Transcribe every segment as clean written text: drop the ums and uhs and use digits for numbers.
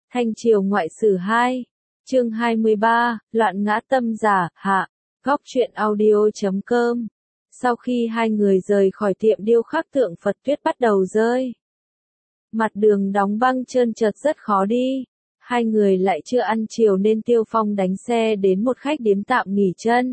Thanh Triều Ngoại Sử 2, chương 23, Loạn ngã tâm giả, hạ, góc truyện audio.com. Sau khi hai người rời khỏi tiệm điêu khắc tượng Phật tuyết bắt đầu rơi. Mặt đường đóng băng trơn trượt rất khó đi. Hai người lại chưa ăn chiều nên Tiêu Phong đánh xe đến một khách điếm tạm nghỉ chân.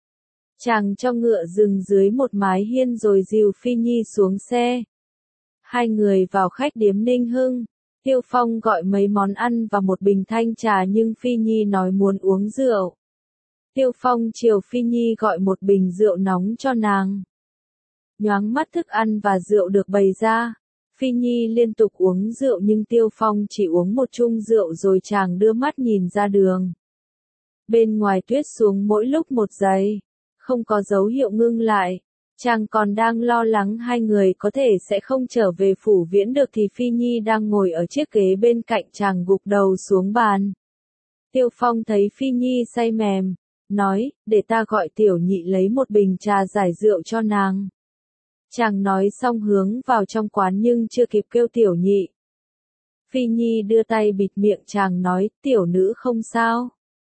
Chàng cho ngựa dừng dưới một mái hiên rồi dìu Phi Nhi xuống xe. Hai người vào khách điếm Ninh Hưng. Tiêu Phong gọi mấy món ăn và một bình thanh trà nhưng Phi Nhi nói muốn uống rượu. Tiêu Phong chiều Phi Nhi gọi một bình rượu nóng cho nàng. Nhoáng mắt thức ăn và rượu được bày ra. Phi Nhi liên tục uống rượu nhưng Tiêu Phong chỉ uống một chung rượu rồi chàng đưa mắt nhìn ra đường. Bên ngoài tuyết xuống mỗi lúc một giây, không có dấu hiệu ngưng lại. Chàng còn đang lo lắng hai người có thể sẽ không trở về phủ viễn được thì Phi Nhi đang ngồi ở chiếc ghế bên cạnh chàng gục đầu xuống bàn. Tiêu Phong thấy Phi Nhi say mềm, nói, để ta gọi tiểu nhị lấy một bình trà giải rượu cho nàng. Chàng nói xong hướng vào trong quán nhưng chưa kịp kêu tiểu nhị. Phi Nhi đưa tay bịt miệng chàng nói, tiểu nữ không sao.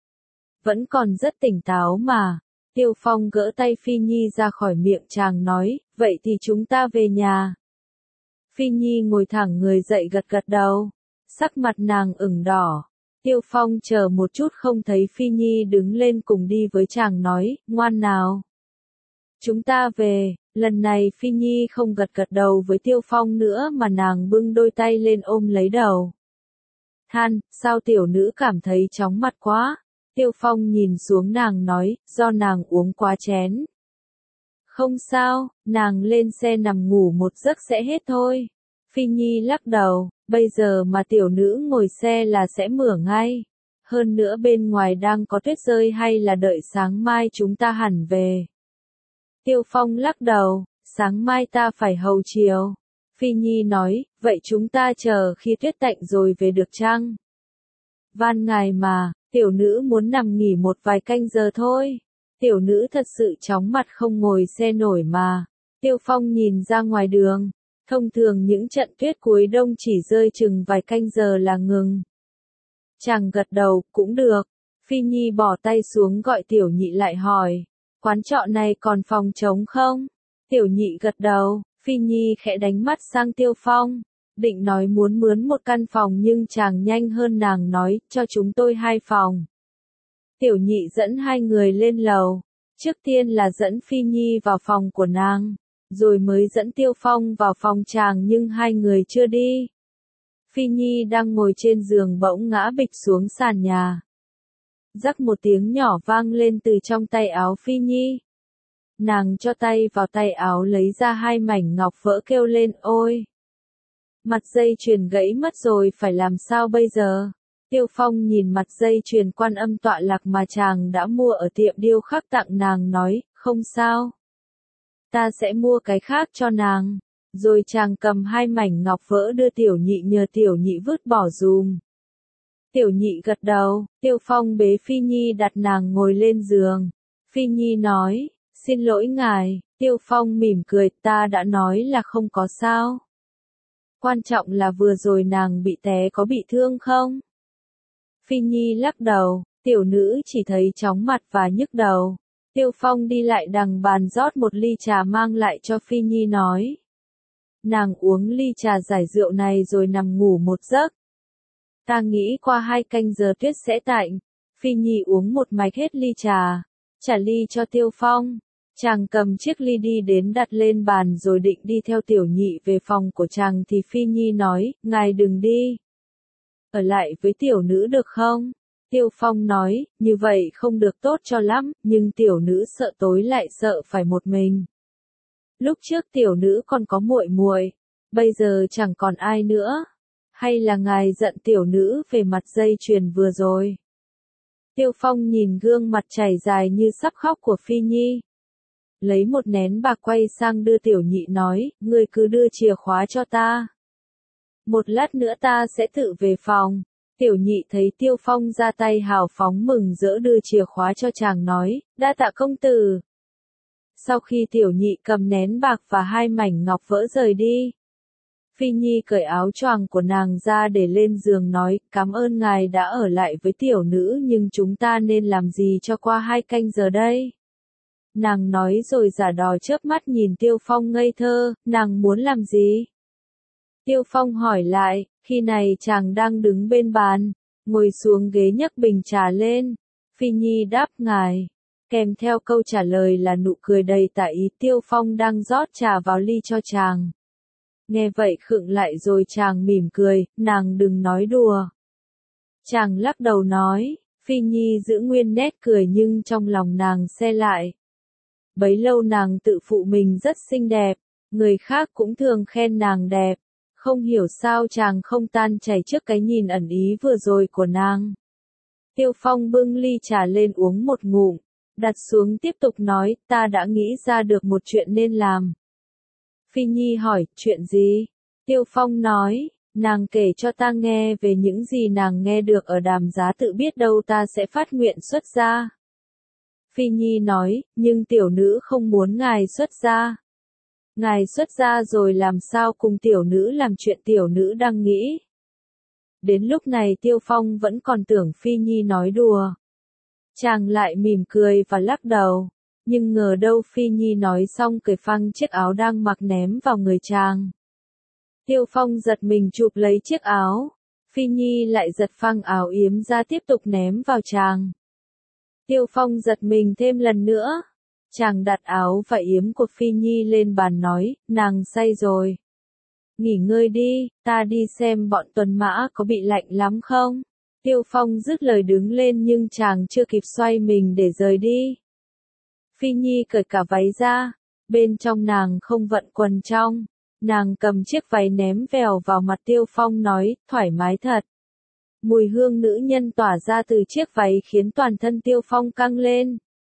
Vẫn còn rất tỉnh táo mà. Tiêu Phong gỡ tay Phi Nhi ra khỏi miệng chàng nói, vậy thì chúng ta về nhà. Phi Nhi ngồi thẳng người dậy gật gật đầu. Sắc mặt nàng ửng đỏ. Tiêu Phong chờ một chút không thấy Phi Nhi đứng lên cùng đi với chàng nói, ngoan nào. Chúng ta về. Lần này Phi Nhi không gật gật đầu với Tiêu Phong nữa mà nàng bưng đôi tay lên ôm lấy đầu. Than, sao tiểu nữ cảm thấy chóng mặt quá. Tiêu Phong nhìn xuống nàng nói, do nàng uống quá chén. Không sao, nàng lên xe nằm ngủ một giấc sẽ hết thôi. Phi Nhi lắc đầu, bây giờ mà tiểu nữ ngồi xe là sẽ mửa ngay. Hơn nữa bên ngoài đang có tuyết rơi hay là đợi sáng mai chúng ta hẳn về. Tiêu Phong lắc đầu, sáng mai ta phải hầu chiều. Phi Nhi nói, vậy chúng ta chờ khi tuyết tạnh rồi về được chăng? Van ngài mà. Tiểu nữ muốn nằm nghỉ một vài canh giờ thôi. Tiểu nữ thật sự chóng mặt không ngồi xe nổi mà. Tiêu Phong nhìn ra ngoài đường. Thông thường những trận tuyết cuối đông chỉ rơi chừng vài canh giờ là ngừng. Chàng gật đầu, cũng được. Phi Nhi bỏ tay xuống gọi tiểu nhị lại hỏi. Quán trọ này còn phòng trống không? Tiểu nhị gật đầu. Phi Nhi khẽ đánh mắt sang Tiêu Phong. Định nói muốn mướn một căn phòng nhưng chàng nhanh hơn nàng nói, cho chúng tôi 2 phòng. Tiểu nhị dẫn hai người lên lầu. Trước tiên là dẫn Phi Nhi vào phòng của nàng, rồi mới dẫn Tiêu Phong vào phòng chàng nhưng hai người chưa đi. Phi Nhi đang ngồi trên giường bỗng ngã bịch xuống sàn nhà. Rắc một tiếng nhỏ vang lên từ trong tay áo Phi Nhi. Nàng cho tay vào tay áo lấy ra 2 mảnh ngọc vỡ kêu lên ôi. Mặt dây chuyền gãy mất rồi phải làm sao bây giờ? Tiêu Phong nhìn mặt dây chuyền Quan Âm tọa lạc mà chàng đã mua ở tiệm điêu khắc tặng nàng nói, không sao. Ta sẽ mua cái khác cho nàng. Rồi chàng cầm 2 mảnh ngọc vỡ đưa tiểu nhị nhờ tiểu nhị vứt bỏ dùm. Tiểu nhị gật đầu, Tiêu Phong bế Phi Nhi đặt nàng ngồi lên giường. Phi Nhi nói, xin lỗi ngài. Tiêu Phong mỉm cười, ta đã nói là không có sao. Quan trọng là vừa rồi nàng bị té có bị thương không? Phi Nhi lắc đầu, tiểu nữ chỉ thấy chóng mặt và nhức đầu. Tiêu Phong đi lại đằng bàn rót một ly trà mang lại cho Phi Nhi nói. Nàng uống ly trà giải rượu này rồi nằm ngủ một giấc. Ta nghĩ qua 2 canh giờ tuyết sẽ tạnh. Phi Nhi uống một mạch hết ly trà. Trả ly cho Tiêu Phong. Chàng cầm chiếc ly đi đến đặt lên bàn rồi định đi theo tiểu nhị về phòng của chàng thì Phi Nhi nói, ngài đừng đi. Ở lại với tiểu nữ được không? Tiêu Phong nói, như vậy không được tốt cho lắm, nhưng tiểu nữ sợ tối lại sợ phải một mình. Lúc trước tiểu nữ còn có muội muội, bây giờ chẳng còn ai nữa. Hay là ngài giận tiểu nữ về mặt dây chuyền vừa rồi? Tiêu Phong nhìn gương mặt chảy dài như sắp khóc của Phi Nhi. Lấy một nén bạc quay sang đưa tiểu nhị nói, ngươi cứ đưa chìa khóa cho ta. Một lát nữa ta sẽ tự về phòng. Tiểu nhị thấy Tiêu Phong ra tay hào phóng mừng rỡ đưa chìa khóa cho chàng nói, đa tạ công tử. Sau khi tiểu nhị cầm nén bạc và 2 mảnh ngọc vỡ rời đi, Phi Nhi cởi áo choàng của nàng ra để lên giường nói, cảm ơn ngài đã ở lại với tiểu nữ nhưng chúng ta nên làm gì cho qua 2 canh giờ đây? Nàng nói rồi giả đò chớp mắt nhìn Tiêu Phong ngây thơ, nàng muốn làm gì? Tiêu Phong hỏi lại, khi này chàng đang đứng bên bàn, ngồi xuống ghế nhấc bình trà lên. Phi Nhi đáp ngài. Kèm theo câu trả lời là nụ cười đầy tà ý. Tiêu Phong đang rót trà vào ly cho chàng. Nghe vậy khựng lại rồi chàng mỉm cười, nàng đừng nói đùa. Chàng lắc đầu nói, Phi Nhi giữ nguyên nét cười nhưng trong lòng nàng se lại. Bấy lâu nàng tự phụ mình rất xinh đẹp, người khác cũng thường khen nàng đẹp. Không hiểu sao chàng không tan chảy trước cái nhìn ẩn ý vừa rồi của nàng. Tiêu Phong bưng ly trà lên uống một ngụm, đặt xuống tiếp tục nói, ta đã nghĩ ra được một chuyện nên làm. Phi Nhi hỏi, chuyện gì? Tiêu Phong nói, nàng kể cho ta nghe về những gì nàng nghe được ở Đàm Giá Tự, biết đâu ta sẽ phát nguyện xuất gia. Phi Nhi nói, nhưng tiểu nữ không muốn ngài xuất gia. Ngài xuất gia rồi làm sao cùng tiểu nữ làm chuyện tiểu nữ đang nghĩ. Đến lúc này Tiêu Phong vẫn còn tưởng Phi Nhi nói đùa. Chàng lại mỉm cười và lắc đầu. Nhưng ngờ đâu Phi Nhi nói xong cởi phăng chiếc áo đang mặc ném vào người chàng. Tiêu Phong giật mình chụp lấy chiếc áo. Phi Nhi lại giật phăng áo yếm ra tiếp tục ném vào chàng. Tiêu Phong giật mình thêm lần nữa. Chàng đặt áo và yếm của Phi Nhi lên bàn nói, nàng say rồi. Nghỉ ngơi đi, ta đi xem bọn tuần mã có bị lạnh lắm không? Tiêu Phong dứt lời đứng lên nhưng chàng chưa kịp xoay mình để rời đi. Phi Nhi cởi cả váy ra, bên trong nàng không vận quần trong. Nàng cầm chiếc váy ném vèo vào mặt Tiêu Phong nói, thoải mái thật. Mùi hương nữ nhân tỏa ra từ chiếc váy khiến toàn thân Tiêu Phong căng lên.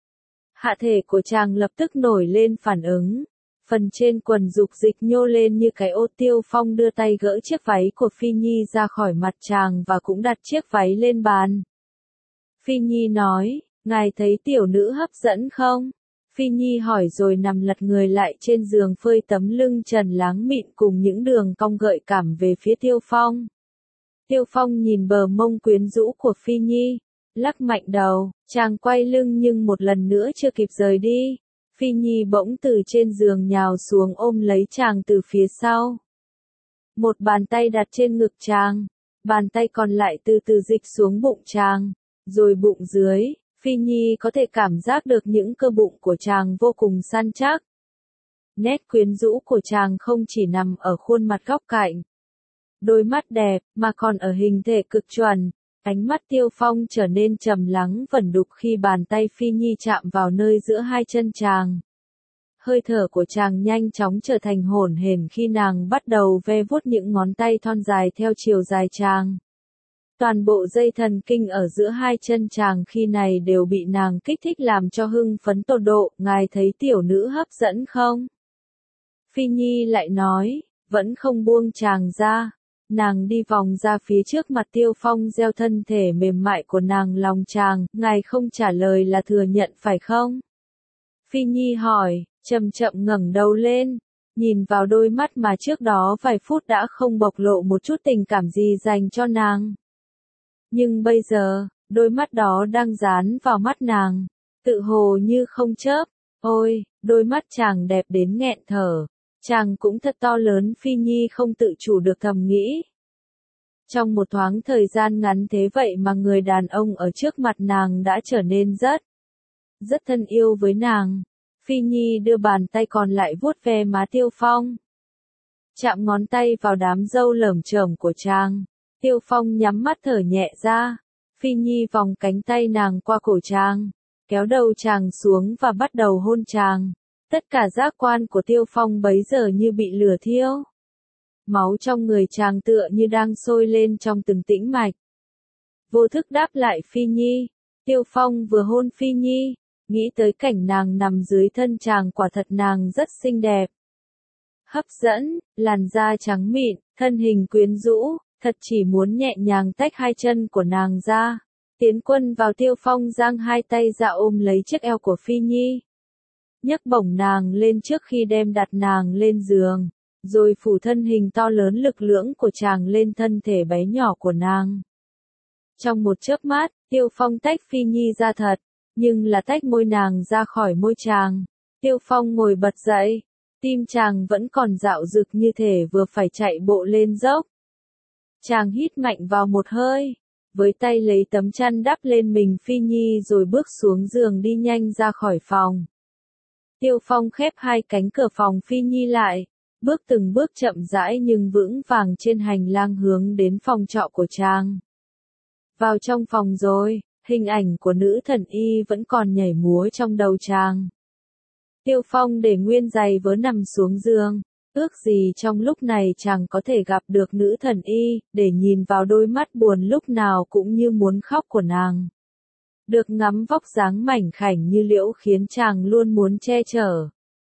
Hạ thể của chàng lập tức nổi lên phản ứng. Phần trên quần dục dịch nhô lên như cái ô. Tiêu Phong đưa tay gỡ chiếc váy của Phi Nhi ra khỏi mặt chàng và cũng đặt chiếc váy lên bàn. Phi Nhi nói, ngài thấy tiểu nữ hấp dẫn không? Phi Nhi hỏi rồi nằm lật người lại trên giường phơi tấm lưng trần láng mịn cùng những đường cong gợi cảm về phía Tiêu Phong. Tiêu Phong nhìn bờ mông quyến rũ của Phi Nhi, lắc mạnh đầu, chàng quay lưng nhưng một lần nữa chưa kịp rời đi. Phi Nhi bỗng từ trên giường nhào xuống ôm lấy chàng từ phía sau. Một bàn tay đặt trên ngực chàng, bàn tay còn lại từ từ dịch xuống bụng chàng, rồi bụng dưới. Phi Nhi có thể cảm giác được những cơ bụng của chàng vô cùng săn chắc. Nét quyến rũ của chàng không chỉ nằm ở khuôn mặt góc cạnh, đôi mắt đẹp, mà còn ở hình thể cực chuẩn. Ánh mắt Tiêu Phong trở nên trầm lắng vẩn đục khi bàn tay Phi Nhi chạm vào nơi giữa hai chân chàng. Hơi thở của chàng nhanh chóng trở thành hổn hển khi nàng bắt đầu ve vuốt những ngón tay thon dài theo chiều dài chàng. Toàn bộ dây thần kinh ở giữa hai chân chàng khi này đều bị nàng kích thích làm cho hưng phấn tột độ. Ngài thấy tiểu nữ hấp dẫn không? Phi Nhi lại nói, vẫn không buông chàng ra. Nàng đi vòng ra phía trước mặt Tiêu Phong gieo thân thể mềm mại của nàng lòng chàng. Ngài không trả lời là thừa nhận phải không? Phi Nhi hỏi, chậm chậm ngẩng đầu lên, nhìn vào đôi mắt mà trước đó vài phút đã không bộc lộ một chút tình cảm gì dành cho nàng. Nhưng bây giờ, đôi mắt đó đang dán vào mắt nàng, tự hồ như không chớp. Ôi, đôi mắt chàng đẹp đến nghẹn thở. Chàng cũng thật to lớn. Phi Nhi không tự chủ được thầm nghĩ. Trong một thoáng thời gian ngắn thế vậy mà người đàn ông ở trước mặt nàng đã trở nên rất thân yêu với nàng. Phi Nhi đưa bàn tay còn lại vuốt ve má Tiêu Phong, chạm ngón tay vào đám râu lởm chởm của chàng. Tiêu Phong nhắm mắt thở nhẹ ra. Phi Nhi vòng cánh tay nàng qua cổ chàng, kéo đầu chàng xuống và bắt đầu hôn chàng. Tất cả giác quan của Tiêu Phong bấy giờ như bị lửa thiêu. Máu trong người chàng tựa như đang sôi lên trong từng tĩnh mạch. Vô thức đáp lại Phi Nhi. Tiêu Phong vừa hôn Phi Nhi, nghĩ tới cảnh nàng nằm dưới thân chàng, quả thật nàng rất xinh đẹp. Hấp dẫn, làn da trắng mịn, thân hình quyến rũ, thật chỉ muốn nhẹ nhàng tách hai chân của nàng ra. Tiến quân vào. Tiêu Phong giang hai tay ra ôm lấy chiếc eo của Phi Nhi, nhấc bổng nàng lên trước khi đem đặt nàng lên giường, rồi phủ thân hình to lớn lực lưỡng của chàng lên thân thể bé nhỏ của nàng. Trong một chớp mắt, Tiêu Phong tách Phi Nhi ra thật, nhưng là tách môi nàng ra khỏi môi chàng. Tiêu Phong ngồi bật dậy, tim chàng vẫn còn dạo dực như thể vừa phải chạy bộ lên dốc. Chàng hít mạnh vào một hơi, với tay lấy tấm chăn đắp lên mình Phi Nhi rồi bước xuống giường đi nhanh ra khỏi phòng. Tiêu Phong khép hai cánh cửa phòng Phi Nhi lại, bước từng bước chậm rãi nhưng vững vàng trên hành lang hướng đến phòng trọ của chàng. Vào trong phòng rồi, hình ảnh của nữ thần y vẫn còn nhảy múa trong đầu chàng. Tiêu Phong để nguyên giày vớ nằm xuống giường, ước gì trong lúc này chàng có thể gặp được nữ thần y, để nhìn vào đôi mắt buồn lúc nào cũng như muốn khóc của nàng. Được ngắm vóc dáng mảnh khảnh như liễu khiến chàng luôn muốn che chở.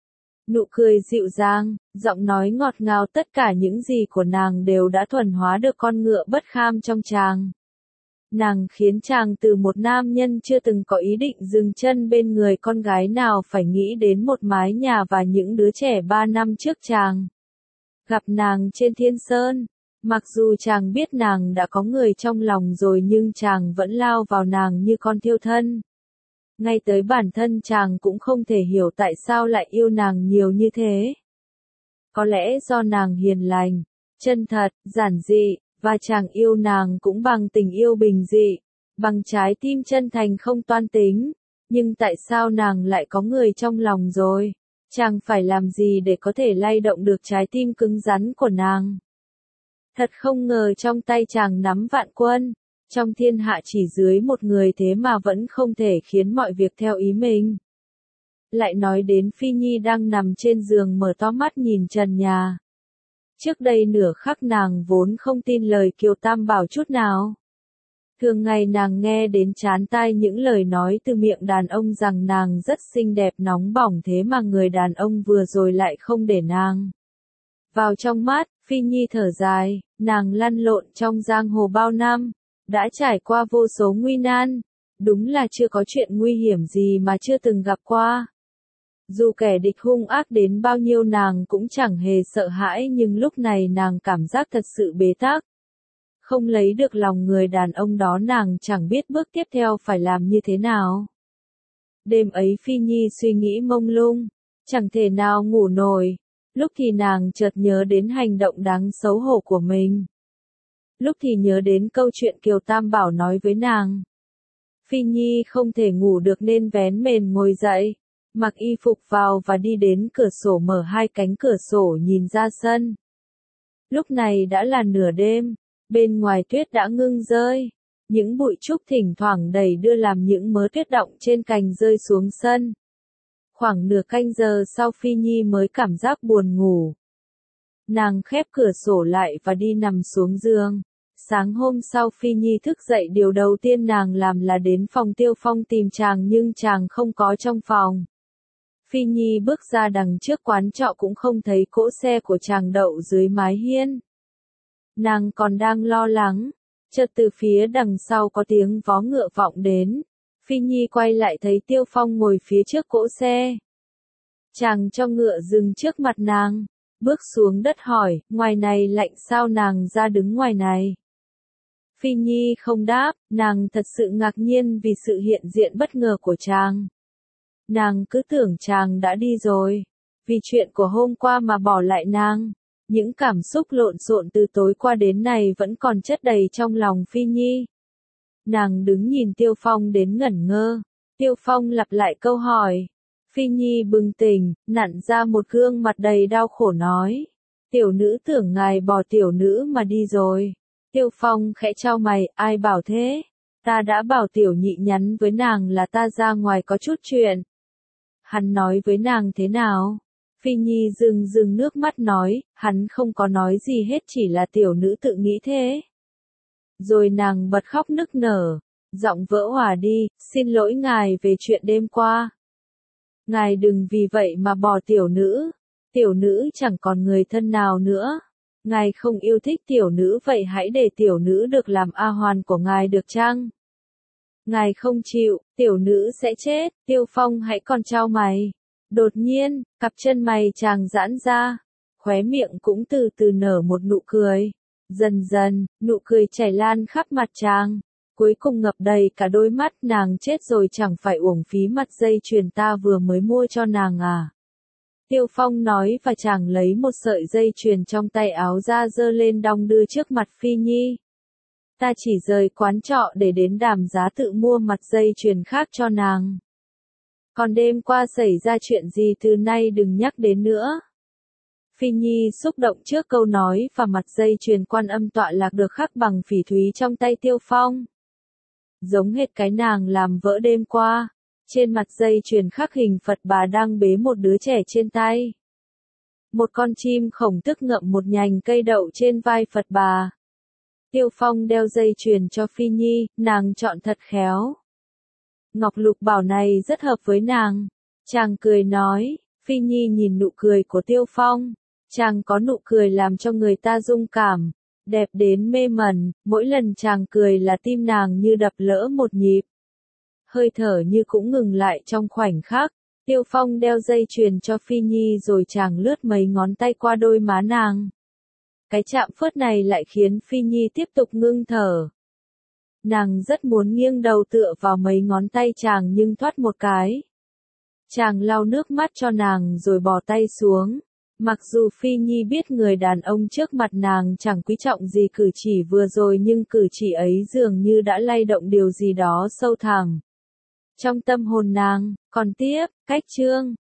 Nụ cười dịu dàng, giọng nói ngọt ngào, tất cả những gì của nàng đều đã thuần hóa được con ngựa bất kham trong chàng. Nàng khiến chàng từ một nam nhân chưa từng có ý định dừng chân bên người con gái nào phải nghĩ đến một mái nhà và những đứa trẻ 3 năm trước chàng. Gặp nàng trên Thiên Sơn, mặc dù chàng biết nàng đã có người trong lòng rồi nhưng chàng vẫn lao vào nàng như con thiêu thân. Ngay tới bản thân chàng cũng không thể hiểu tại sao lại yêu nàng nhiều như thế. Có lẽ do nàng hiền lành, chân thật, giản dị, và chàng yêu nàng cũng bằng tình yêu bình dị, bằng trái tim chân thành không toan tính. Nhưng tại sao nàng lại có người trong lòng rồi? Chàng phải làm gì để có thể lay động được trái tim cứng rắn của nàng? Thật không ngờ trong tay chàng nắm vạn quân, trong thiên hạ chỉ dưới một người thế mà vẫn không thể khiến mọi việc theo ý mình. Lại nói đến Phi Nhi đang nằm trên giường mở to mắt nhìn trần nhà. Trước đây nửa khắc nàng vốn không tin lời Kiều Tam Bảo chút nào. Thường ngày nàng nghe đến chán tai những lời nói từ miệng đàn ông rằng nàng rất xinh đẹp nóng bỏng, thế mà người đàn ông vừa rồi lại không để nàng vào trong mắt. Phi Nhi thở dài, nàng lăn lộn trong giang hồ bao năm, đã trải qua vô số nguy nan, đúng là chưa có chuyện nguy hiểm gì mà chưa từng gặp qua. Dù kẻ địch hung ác đến bao nhiêu nàng cũng chẳng hề sợ hãi, nhưng lúc này nàng cảm giác thật sự bế tắc. Không lấy được lòng người đàn ông đó, nàng chẳng biết bước tiếp theo phải làm như thế nào. Đêm ấy Phi Nhi suy nghĩ mông lung, chẳng thể nào ngủ nổi. Lúc thì nàng chợt nhớ đến hành động đáng xấu hổ của mình. Lúc thì nhớ đến câu chuyện Kiều Tam Bảo nói với nàng. Phi Nhi không thể ngủ được nên vén mền ngồi dậy, mặc y phục vào và đi đến cửa sổ, mở hai cánh cửa sổ nhìn ra sân. Lúc này đã là nửa đêm, bên ngoài tuyết đã ngưng rơi, những bụi trúc thỉnh thoảng đẩy đưa làm những mớ tuyết động trên cành rơi xuống sân. Khoảng nửa canh giờ sau Phi Nhi mới cảm giác buồn ngủ. Nàng khép cửa sổ lại và đi nằm xuống giường. Sáng hôm sau Phi Nhi thức dậy, điều đầu tiên nàng làm là đến phòng Tiêu Phong tìm chàng, nhưng chàng không có trong phòng. Phi Nhi bước ra đằng trước quán trọ cũng không thấy cỗ xe của chàng đậu dưới mái hiên. Nàng còn đang lo lắng, chợt từ phía đằng sau có tiếng vó ngựa vọng đến. Phi Nhi quay lại thấy Tiêu Phong ngồi phía trước cỗ xe. Chàng cho ngựa dừng trước mặt nàng, bước xuống đất hỏi, ngoài này lạnh sao? Nàng ra đứng ngoài này. Phi Nhi không đáp, nàng thật sự ngạc nhiên vì sự hiện diện bất ngờ của chàng. Nàng cứ tưởng chàng đã đi rồi, vì chuyện của hôm qua mà bỏ lại nàng. Những cảm xúc lộn xộn từ tối qua đến nay vẫn còn chất đầy trong lòng Phi Nhi. Nàng đứng nhìn Tiêu Phong đến ngẩn ngơ. Tiêu Phong lặp lại câu hỏi. Phi Nhi bừng tỉnh, nặn ra một gương mặt đầy đau khổ nói. Tiểu nữ tưởng ngài bỏ tiểu nữ mà đi rồi. Tiêu Phong khẽ chau mày, ai bảo thế? Ta đã bảo tiểu nhị nhắn với nàng là ta ra ngoài có chút chuyện. Hắn nói với nàng thế nào? Phi Nhi rưng nước mắt nói, hắn không có nói gì hết, chỉ là tiểu nữ tự nghĩ thế. Rồi nàng bật khóc nức nở, giọng vỡ òa đi, xin lỗi ngài về chuyện đêm qua. Ngài đừng vì vậy mà bỏ tiểu nữ chẳng còn người thân nào nữa. Ngài không yêu thích tiểu nữ vậy hãy để tiểu nữ được làm A Hoàn của ngài được chăng? Ngài không chịu, tiểu nữ sẽ chết. Tiêu Phong hãy còn chau mày. Đột nhiên, cặp chân mày chàng giãn ra, khóe miệng cũng từ từ nở một nụ cười. Dần dần, nụ cười chảy lan khắp mặt chàng. Cuối cùng ngập đầy cả đôi mắt, nàng chết rồi, chẳng phải uổng phí mặt dây chuyền ta vừa mới mua cho nàng à. Tiêu Phong nói và chàng lấy một sợi dây chuyền trong tay áo ra giơ lên đong đưa trước mặt Phi Nhi. Ta chỉ rời quán trọ để đến Đàm Giá tự mua mặt dây chuyền khác cho nàng. Còn đêm qua xảy ra chuyện gì từ nay đừng nhắc đến nữa. Phi Nhi xúc động trước câu nói và mặt dây chuyền Quan Âm tọa lạc được khắc bằng phỉ thúy trong tay Tiêu Phong. Giống hệt cái nàng làm vỡ đêm qua. Trên mặt dây chuyền khắc hình Phật Bà đang bế một đứa trẻ trên tay. Một con chim khổng tức ngậm một nhành cây đậu trên vai Phật Bà. Tiêu Phong đeo dây chuyền cho Phi Nhi, nàng chọn thật khéo. Ngọc lục bảo này rất hợp với nàng. Chàng cười nói, Phi Nhi nhìn nụ cười của Tiêu Phong. Chàng có nụ cười làm cho người ta rung cảm, đẹp đến mê mẩn, mỗi lần chàng cười là tim nàng như đập lỡ một nhịp. Hơi thở như cũng ngừng lại trong khoảnh khắc. Tiêu Phong đeo dây chuyền cho Phi Nhi rồi chàng lướt mấy ngón tay qua đôi má nàng. Cái chạm phớt này lại khiến Phi Nhi tiếp tục ngưng thở. Nàng rất muốn nghiêng đầu tựa vào mấy ngón tay chàng nhưng thoát một cái. Chàng lau nước mắt cho nàng rồi bỏ tay xuống. Mặc dù Phi Nhi biết người đàn ông trước mặt nàng chẳng quý trọng gì cử chỉ vừa rồi nhưng cử chỉ ấy dường như đã lay động điều gì đó sâu thẳm trong tâm hồn nàng. Còn tiếp, cách chương